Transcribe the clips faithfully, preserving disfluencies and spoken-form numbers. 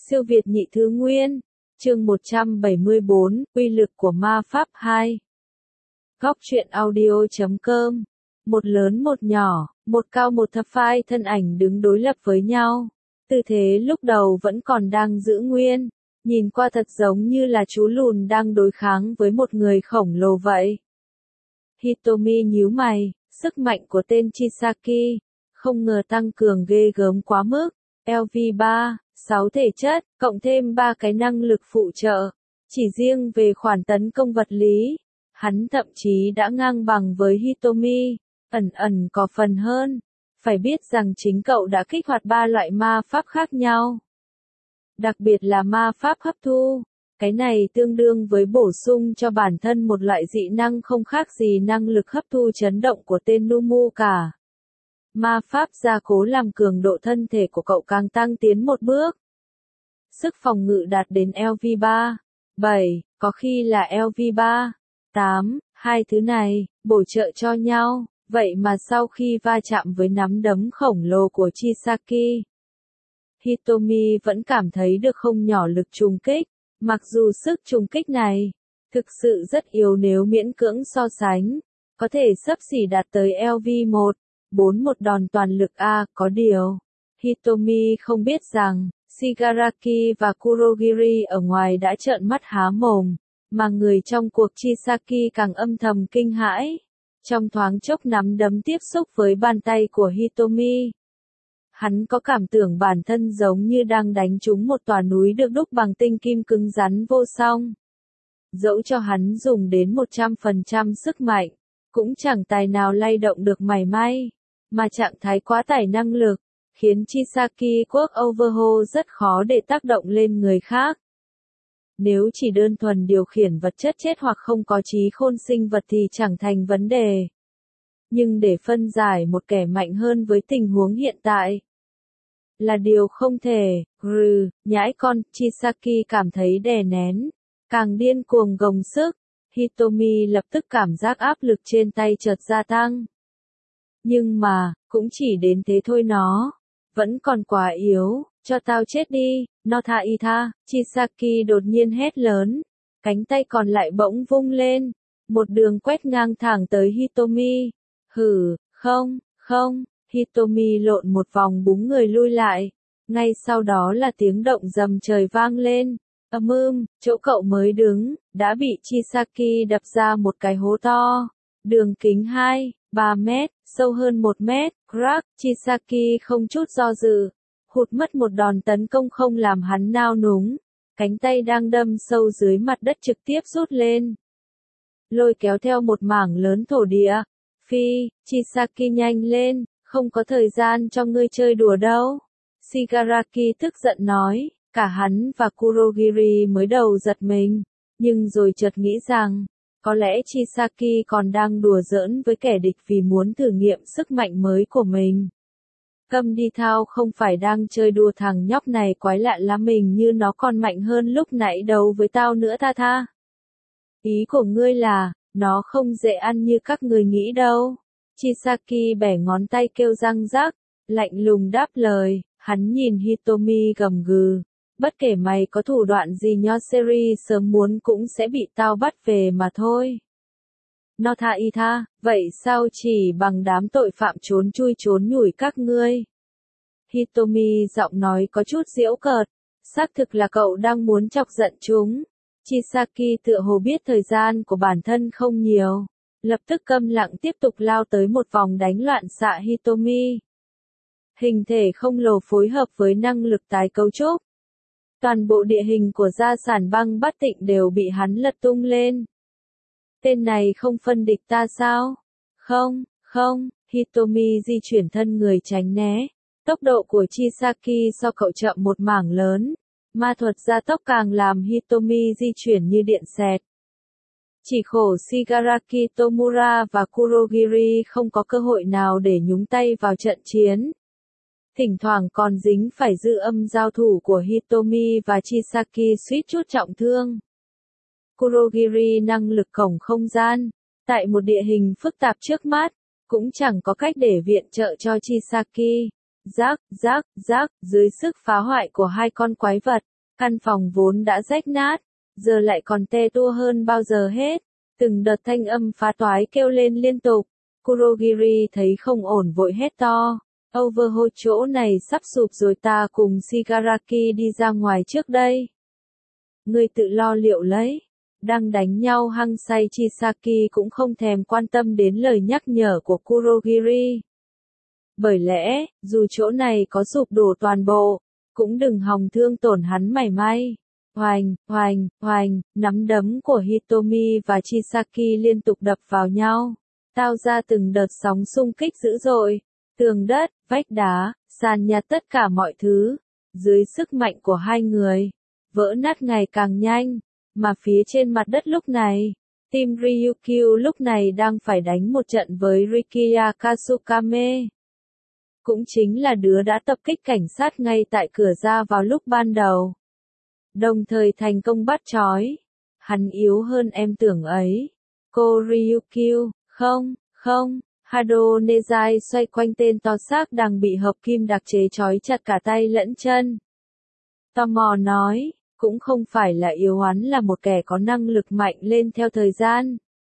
Siêu Việt nhị thứ nguyên, chương một trăm bảy mươi bốn, uy lực của ma pháp hai. Góc truyện audio chấm com. Một lớn một nhỏ, một cao một thấp phai thân ảnh đứng đối lập với nhau. Tư thế lúc đầu vẫn còn đang giữ nguyên, nhìn qua thật giống như là chú lùn đang đối kháng với một người khổng lồ vậy. Hitomi nhíu mày, sức mạnh của tên Chisaki, không ngờ tăng cường ghê gớm quá mức. L V ba, sáu thể chất, cộng thêm ba cái năng lực phụ trợ. Chỉ riêng về khoản tấn công vật lý, hắn thậm chí đã ngang bằng với Hitomi, ẩn ẩn có phần hơn. Phải biết rằng chính cậu đã kích hoạt ba loại ma pháp khác nhau. Đặc biệt là ma pháp hấp thu. Cái này tương đương với bổ sung cho bản thân một loại dị năng không khác gì năng lực hấp thu chấn động của tên Numu cả. Ma pháp gia cố làm cường độ thân thể của cậu càng tăng tiến một bước. Sức phòng ngự đạt đến L V ba, bảy, có khi là L V ba, tám, hai thứ này, bổ trợ cho nhau, vậy mà sau khi va chạm với nắm đấm khổng lồ của Chisaki, Hitomi vẫn cảm thấy được không nhỏ lực trùng kích, mặc dù sức trùng kích này, thực sự rất yếu nếu miễn cưỡng so sánh, có thể xấp xỉ đạt tới L V một. Bốn một đòn toàn lực A, có điều, Hitomi không biết rằng, Shigaraki và Kurogiri ở ngoài đã trợn mắt há mồm, mà người trong cuộc Chisaki càng âm thầm kinh hãi. Trong thoáng chốc nắm đấm tiếp xúc với bàn tay của Hitomi. Hắn có cảm tưởng bản thân giống như đang đánh trúng một tòa núi được đúc bằng tinh kim cứng rắn vô song. Dẫu cho hắn dùng đến một trăm phần trăm sức mạnh, cũng chẳng tài nào lay động được mảy may. Mà trạng thái quá tải năng lực, khiến Chisaki Work Overhaul rất khó để tác động lên người khác. Nếu chỉ đơn thuần điều khiển vật chất chết hoặc không có trí khôn sinh vật thì chẳng thành vấn đề. Nhưng để phân giải một kẻ mạnh hơn với tình huống hiện tại, là điều không thể. Grừ, nhãi con, Chisaki cảm thấy đè nén, càng điên cuồng gồng sức. Hitomi lập tức cảm giác áp lực trên tay chợt gia tăng. Nhưng mà, cũng chỉ đến thế thôi nó. Vẫn còn quá yếu, cho tao chết đi, no tha y tha, Chisaki đột nhiên hét lớn. Cánh tay còn lại bỗng vung lên. Một đường quét ngang thẳng tới Hitomi. Hử, không, không, Hitomi lộn một vòng búng người lui lại. Ngay sau đó là tiếng động rầm trời vang lên. Ầm ưm, chỗ cậu mới đứng, đã bị Chisaki đập ra một cái hố to. Đường kính hai, ba mét, sâu hơn một mét, crack, Chisaki không chút do dự, hụt mất một đòn tấn công không làm hắn nao núng, cánh tay đang đâm sâu dưới mặt đất trực tiếp rút lên. Lôi kéo theo một mảng lớn thổ địa, phi, Chisaki nhanh lên, không có thời gian cho ngươi chơi đùa đâu. Shigaraki tức giận nói, cả hắn và Kurogiri mới đầu giật mình, nhưng rồi chợt nghĩ rằng, có lẽ Chisaki còn đang đùa giỡn với kẻ địch vì muốn thử nghiệm sức mạnh mới của mình. Câm đi thao, không phải đang chơi đùa thằng nhóc này quái lạ lắm, mình như nó còn mạnh hơn lúc nãy đấu với tao nữa tha tha. Ý của ngươi là, nó không dễ ăn như các người nghĩ đâu. Chisaki bẻ ngón tay kêu răng rắc, lạnh lùng đáp lời, hắn nhìn Hitomi gầm gừ. Bất kể mày có thủ đoạn gì nho seri sớm muốn cũng sẽ bị tao bắt về mà thôi. No tha y tha, vậy sao chỉ bằng đám tội phạm trốn chui trốn nhủi các ngươi? Hitomi giọng nói có chút giễu cợt, xác thực là cậu đang muốn chọc giận chúng. Chisaki tựa hồ biết thời gian của bản thân không nhiều, lập tức câm lặng tiếp tục lao tới một vòng đánh loạn xạ Hitomi. Hình thể không lồ phối hợp với năng lực tái cấu trúc. Toàn bộ địa hình của gia sản băng Bát Tịnh đều bị hắn lật tung lên. Tên này không phân địch ta sao? Không, không, Hitomi di chuyển thân người tránh né. Tốc độ của Chisaki so cậu chậm một mảng lớn. Ma thuật gia tốc càng làm Hitomi di chuyển như điện xẹt. Chỉ khổ Shigaraki Tomura và Kurogiri không có cơ hội nào để nhúng tay vào trận chiến. Thỉnh thoảng còn dính phải dư âm giao thủ của Hitomi và Chisaki suýt chút trọng thương. Kurogiri năng lực cổng không gian, tại một địa hình phức tạp trước mắt, cũng chẳng có cách để viện trợ cho Chisaki. Rác, rác, rác, dưới sức phá hoại của hai con quái vật, Căn phòng vốn đã rách nát, giờ lại còn tê tua hơn bao giờ hết. Từng đợt thanh âm phá toái kêu lên liên tục. Kurogiri thấy không ổn vội hét to. Overhaul, chỗ này sắp sụp rồi, ta cùng Shigaraki đi ra ngoài trước đây. Ngươi tự lo liệu lấy. Đang đánh nhau hăng say, Chisaki cũng không thèm quan tâm đến lời nhắc nhở của Kurogiri. Bởi lẽ, dù chỗ này có sụp đổ toàn bộ, cũng đừng hòng thương tổn hắn mảy may. Oành, oành, oành, nắm đấm của Hitomi và Chisaki liên tục đập vào nhau, tạo ra từng đợt sóng xung kích dữ dội. Tường đất, vách đá, sàn nhà, tất cả mọi thứ, dưới sức mạnh của hai người, vỡ nát ngày càng nhanh. Mà phía trên mặt đất lúc này, team Ryukyu lúc này đang phải đánh một trận với Rikiya Kasukame. Cũng chính là đứa đã tập kích cảnh sát ngay tại cửa ra vào lúc ban đầu. Đồng thời thành công bắt trói. Hắn yếu hơn em tưởng ấy. Cô Ryukyu, không, không. Hado Nezai xoay quanh tên to xác đang bị hợp kim đặc chế trói chặt cả tay lẫn chân. Tò mò nói, cũng không phải là yếu, hắn là một kẻ có năng lực mạnh lên theo thời gian.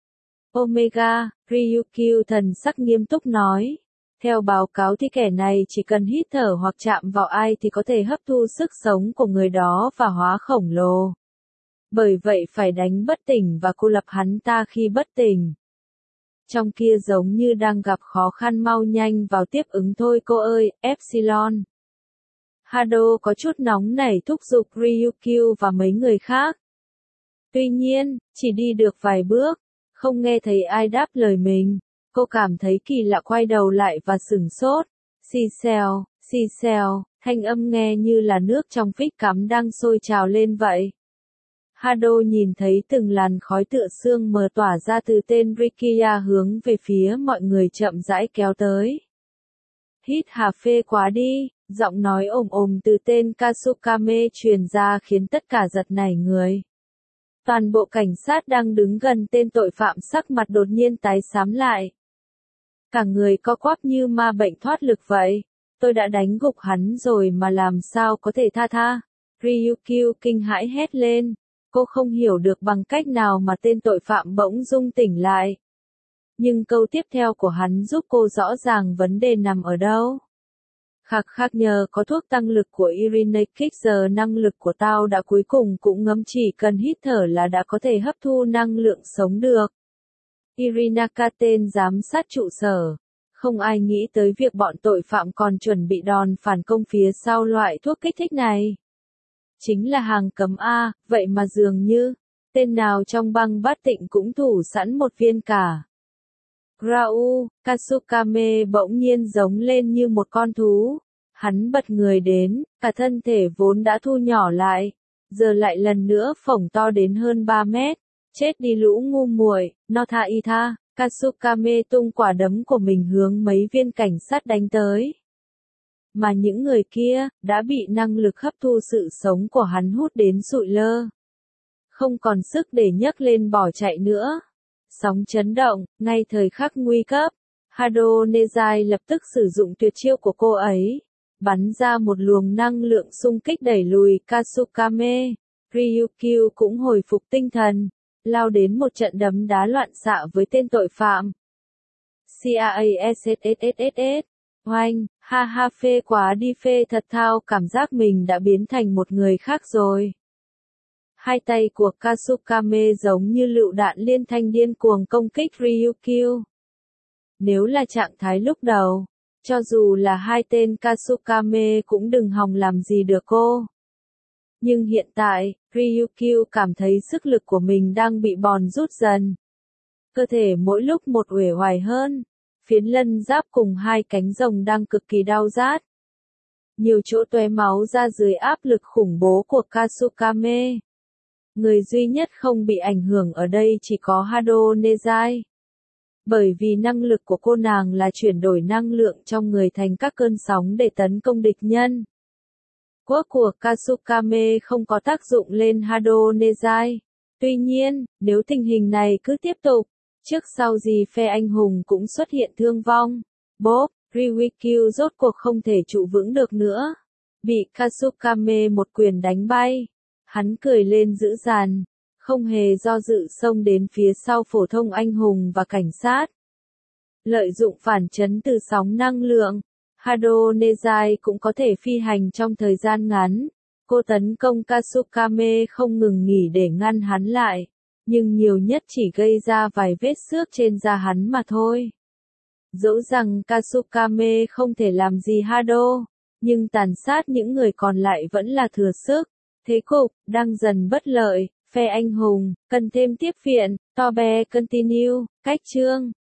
Omega, Ryukyu thần sắc nghiêm túc nói. Theo báo cáo thì kẻ này chỉ cần hít thở hoặc chạm vào ai thì có thể hấp thu sức sống của người đó và hóa khổng lồ. Bởi vậy phải đánh bất tỉnh và cô lập hắn ta khi bất tỉnh. Trong kia giống như đang gặp khó khăn, mau nhanh vào tiếp ứng thôi cô ơi, Epsilon. Hado có chút nóng nảy thúc giục Ryukyu và mấy người khác. Tuy nhiên, chỉ đi được vài bước, không nghe thấy ai đáp lời mình. Cô cảm thấy kỳ lạ, quay đầu lại và sửng sốt. Xì xèo, xì xèo, thanh âm nghe như là nước trong phích cắm đang sôi trào lên vậy. Hado nhìn thấy từng làn khói tựa sương mờ tỏa ra từ tên Rikiya hướng về phía mọi người chậm rãi kéo tới. Hít hà phê quá đi, giọng nói ồm ồm từ tên Kasukame truyền ra khiến tất cả giật nảy người. Toàn bộ cảnh sát đang đứng gần tên tội phạm sắc mặt đột nhiên tái xám lại. Cả người co quắp như ma bệnh thoát lực vậy. Tôi đã đánh gục hắn rồi mà làm sao có thể tha tha. Ryukyu kinh hãi hét lên. Cô không hiểu được bằng cách nào mà tên tội phạm bỗng dưng tỉnh lại. Nhưng câu tiếp theo của hắn giúp cô rõ ràng vấn đề nằm ở đâu. Khắc khắc, nhờ có thuốc tăng lực của Irinekix giờ năng lực của tao đã cuối cùng cũng ngấm, chỉ cần hít thở là đã có thể hấp thu năng lượng sống được. Irinaka, tên giám sát trụ sở. Không ai nghĩ tới việc bọn tội phạm còn chuẩn bị đòn phản công phía sau loại thuốc kích thích này. Chính là hàng cấm A, vậy mà dường như, tên nào trong băng Bát Tịnh cũng thủ sẵn một viên cả. Rau, Kasukame bỗng nhiên giống lên như một con thú. Hắn bật người đến, cả thân thể vốn đã thu nhỏ lại, giờ lại lần nữa phồng to đến hơn ba mét. Chết đi lũ ngu muội, no tha y tha. Kasukame tung quả đấm của mình hướng mấy viên cảnh sát đánh tới. Mà những người kia, đã bị năng lực hấp thu sự sống của hắn hút đến sụi lơ. Không còn sức để nhấc lên bỏ chạy nữa. Sóng chấn động, ngay thời khắc nguy cấp, Hado Nezai lập tức sử dụng tuyệt chiêu của cô ấy. Bắn ra một luồng năng lượng xung kích đẩy lùi Kasukame. Ryukyu cũng hồi phục tinh thần, lao đến một trận đấm đá loạn xạ với tên tội phạm. Casssss. Oanh, ha ha, phê quá đi, phê thật thao, cảm giác mình đã biến thành một người khác rồi. Hai tay của Kasukame giống như lựu đạn liên thanh điên cuồng công kích Ryukyu. Nếu là trạng thái lúc đầu, cho dù là hai tên Kasukame cũng đừng hòng làm gì được cô. Nhưng hiện tại, Ryukyu cảm thấy sức lực của mình đang bị bòn rút dần. Cơ thể mỗi lúc một uể oải hơn. Phiến lân giáp cùng hai cánh rồng đang cực kỳ đau rát. Nhiều chỗ tóe máu ra dưới áp lực khủng bố của Kasukame. Người duy nhất không bị ảnh hưởng ở đây chỉ có Hado Nezai. Bởi vì năng lực của cô nàng là chuyển đổi năng lượng trong người thành các cơn sóng để tấn công địch nhân. Quốc của Kasukame không có tác dụng lên Hado Nezai. Tuy nhiên, nếu tình hình này cứ tiếp tục, trước sau gì phe anh hùng cũng xuất hiện thương vong. Bốp, Ryukyu rốt cuộc không thể trụ vững được nữa. Bị Kasukame một quyền đánh bay. Hắn cười lên dữ dằn, không hề do dự xông đến phía sau phổ thông anh hùng và cảnh sát. Lợi dụng phản chấn từ sóng năng lượng, Hado Nezai cũng có thể phi hành trong thời gian ngắn. Cô tấn công Kasukame không ngừng nghỉ để ngăn hắn lại, nhưng nhiều nhất chỉ gây ra vài vết xước trên da hắn mà thôi. Dẫu rằng Kasukame không thể làm gì Hado, nhưng tàn sát những người còn lại vẫn là thừa sức. Thế cục đang dần bất lợi, phe anh hùng cần thêm tiếp viện. Tobe continue, cách chương